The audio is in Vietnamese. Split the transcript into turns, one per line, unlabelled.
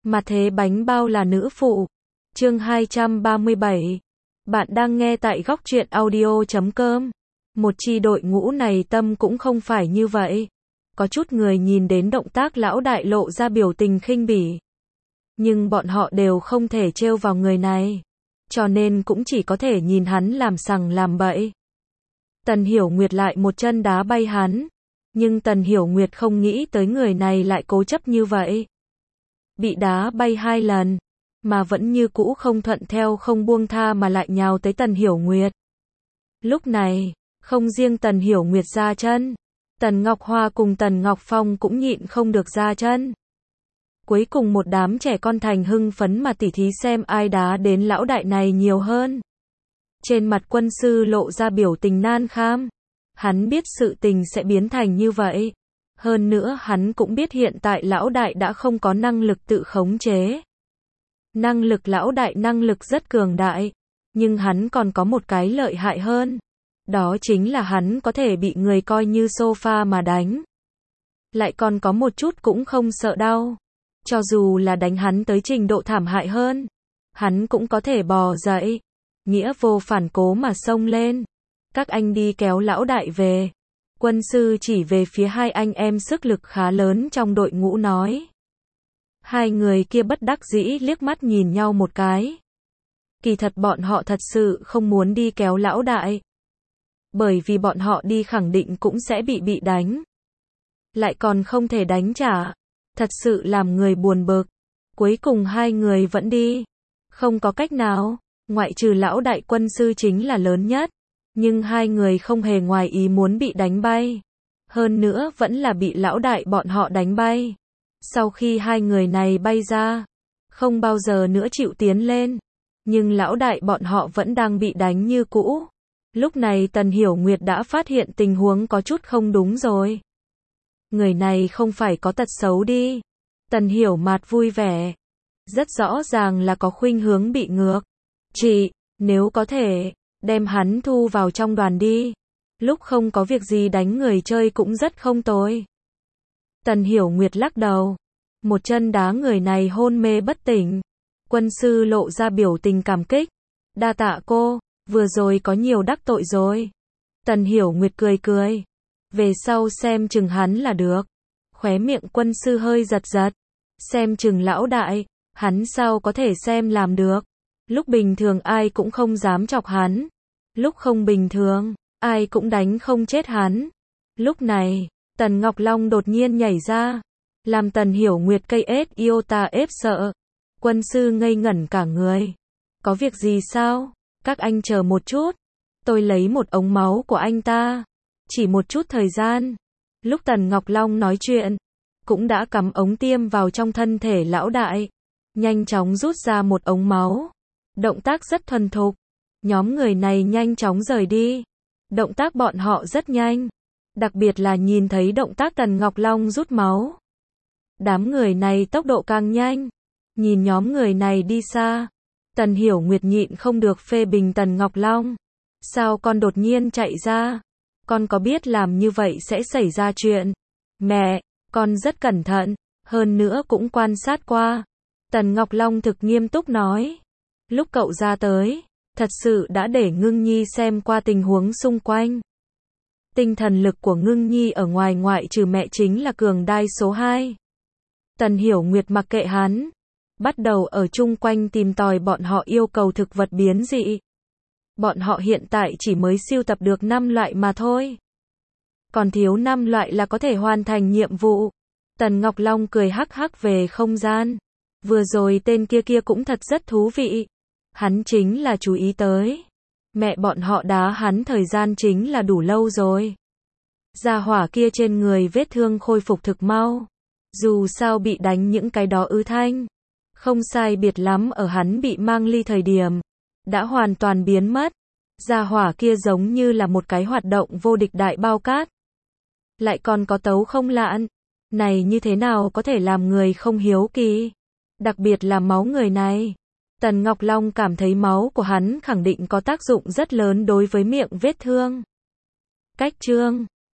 Mà thế bánh bao là nữ phụ. Chương 237. Bạn đang nghe tại góc truyện audio.com. Một chi đội ngũ này tâm cũng không phải như vậy. Có chút người nhìn đến động tác lão đại lộ ra biểu tình khinh bỉ. Nhưng bọn họ đều không thể trêu vào người này. Cho nên cũng chỉ có thể nhìn hắn làm sằng làm bậy. Tần Hiểu Nguyệt lại một chân đá bay hắn. Nhưng Tần Hiểu Nguyệt không nghĩ tới người này lại cố chấp như vậy. Bị đá bay 2 lần, mà vẫn như cũ không thuận theo không buông tha mà lại nhào tới Tần Hiểu Nguyệt. Lúc này, không riêng Tần Hiểu Nguyệt ra chân, Tần Ngọc Hoa cùng Tần Ngọc Phong cũng nhịn không được ra chân. Cuối cùng một đám trẻ con thành hưng phấn mà tỉ thí xem ai đá đến lão đại này nhiều hơn. Trên mặt quân sư lộ ra biểu tình nan kham. Hắn biết sự tình sẽ biến thành như vậy. Hơn nữa hắn cũng biết hiện tại lão đại đã không có năng lực tự khống chế. Năng lực lão đại năng lực rất cường đại. Nhưng hắn còn có một cái lợi hại hơn. Đó chính là hắn có thể bị người coi như sofa mà đánh. Lại còn có một chút cũng không sợ đau. Cho dù là đánh hắn tới trình độ thảm hại hơn. Hắn cũng có thể bò dậy. Nghĩa vô phản cố mà xông lên. Các anh đi kéo lão đại về. Quân sư chỉ về phía hai anh em sức lực khá lớn trong đội ngũ nói. Hai người kia bất đắc dĩ liếc mắt nhìn nhau một cái. Kỳ thật bọn họ thật sự không muốn đi kéo lão đại. Bởi vì bọn họ đi khẳng định cũng sẽ bị đánh. Lại còn không thể đánh trả. Thật sự làm người buồn bực. Cuối cùng hai người vẫn đi. Không có cách nào. Ngoại trừ lão đại quân sư chính là lớn nhất. Nhưng hai người không hề ngoài ý muốn bị đánh bay. Hơn nữa vẫn là bị lão đại bọn họ đánh bay. Sau khi hai người này bay ra, không bao giờ nữa chịu tiến lên. Nhưng lão đại bọn họ vẫn đang bị đánh như cũ. Lúc này Tần Hiểu Nguyệt đã phát hiện tình huống có chút không đúng rồi. Người này không phải có tật xấu đi. Tần Hiểu Mạt vui vẻ. Rất rõ ràng là có khuynh hướng bị ngược. Chị, nếu có thể, đem hắn thu vào trong đoàn đi. Lúc không có việc gì đánh người chơi cũng rất không tồi. Tần Hiểu Nguyệt lắc đầu. Một chân đá người này hôn mê bất tỉnh. Quân sư lộ ra biểu tình cảm kích. Đa tạ cô, vừa rồi có nhiều đắc tội rồi. Tần Hiểu Nguyệt cười cười. Về sau xem chừng hắn là được. Khóe miệng quân sư hơi giật giật. Xem chừng lão đại, hắn sao có thể xem làm được. Lúc bình thường ai cũng không dám chọc hắn. Lúc không bình thường, ai cũng đánh không chết hắn. Lúc này, Tần Ngọc Long đột nhiên nhảy ra. Làm Tần Hiểu Nguyệt cây ết iota ép sợ. Quân sư ngây ngẩn cả người. Có việc gì sao? Các anh chờ một chút. Tôi lấy một ống máu của anh ta. Chỉ một chút thời gian. Lúc Tần Ngọc Long nói chuyện, cũng đã cắm ống tiêm vào trong thân thể lão đại. Nhanh chóng rút ra một ống máu. Động tác rất thuần thục. Nhóm người này nhanh chóng rời đi. Động tác bọn họ rất nhanh. Đặc biệt là nhìn thấy động tác Tần Ngọc Long rút máu. Đám người này tốc độ càng nhanh. Nhìn nhóm người này đi xa. Tần Hiểu Nguyệt nhịn không được phê bình Tần Ngọc Long. Sao con đột nhiên chạy ra? Con có biết làm như vậy sẽ xảy ra chuyện? Mẹ, con rất cẩn thận. Hơn nữa cũng quan sát qua. Tần Ngọc Long thực nghiêm túc nói. Lúc cậu ra tới, thật sự đã để Ngưng Nhi xem qua tình huống xung quanh. Tinh thần lực của Ngưng Nhi ở ngoài ngoại trừ mẹ chính là cường đai số 2. Tần Hiểu Nguyệt mặc kệ hắn. Bắt đầu ở chung quanh tìm tòi bọn họ yêu cầu thực vật biến dị. Bọn họ hiện tại chỉ mới sưu tập được 5 loại mà thôi. Còn thiếu 5 loại là có thể hoàn thành nhiệm vụ. Tần Ngọc Long cười hắc hắc về không gian. Vừa rồi tên kia cũng thật rất thú vị. Hắn chính là chú ý tới. Mẹ bọn họ đá hắn thời gian chính là đủ lâu rồi. Gia hỏa kia trên người vết thương khôi phục thực mau. Dù sao bị đánh những cái đó ứ thanh. Không sai biệt lắm ở hắn bị mang ly thời điểm. Đã hoàn toàn biến mất. Gia hỏa kia giống như là một cái hoạt động vô địch đại bao cát. Lại còn có tấu không lạn. Này như thế nào có thể làm người không hiếu kỳ. Đặc biệt là máu người này. Tần Ngọc Long cảm thấy máu của hắn khẳng định có tác dụng rất lớn đối với miệng vết thương. Cách chương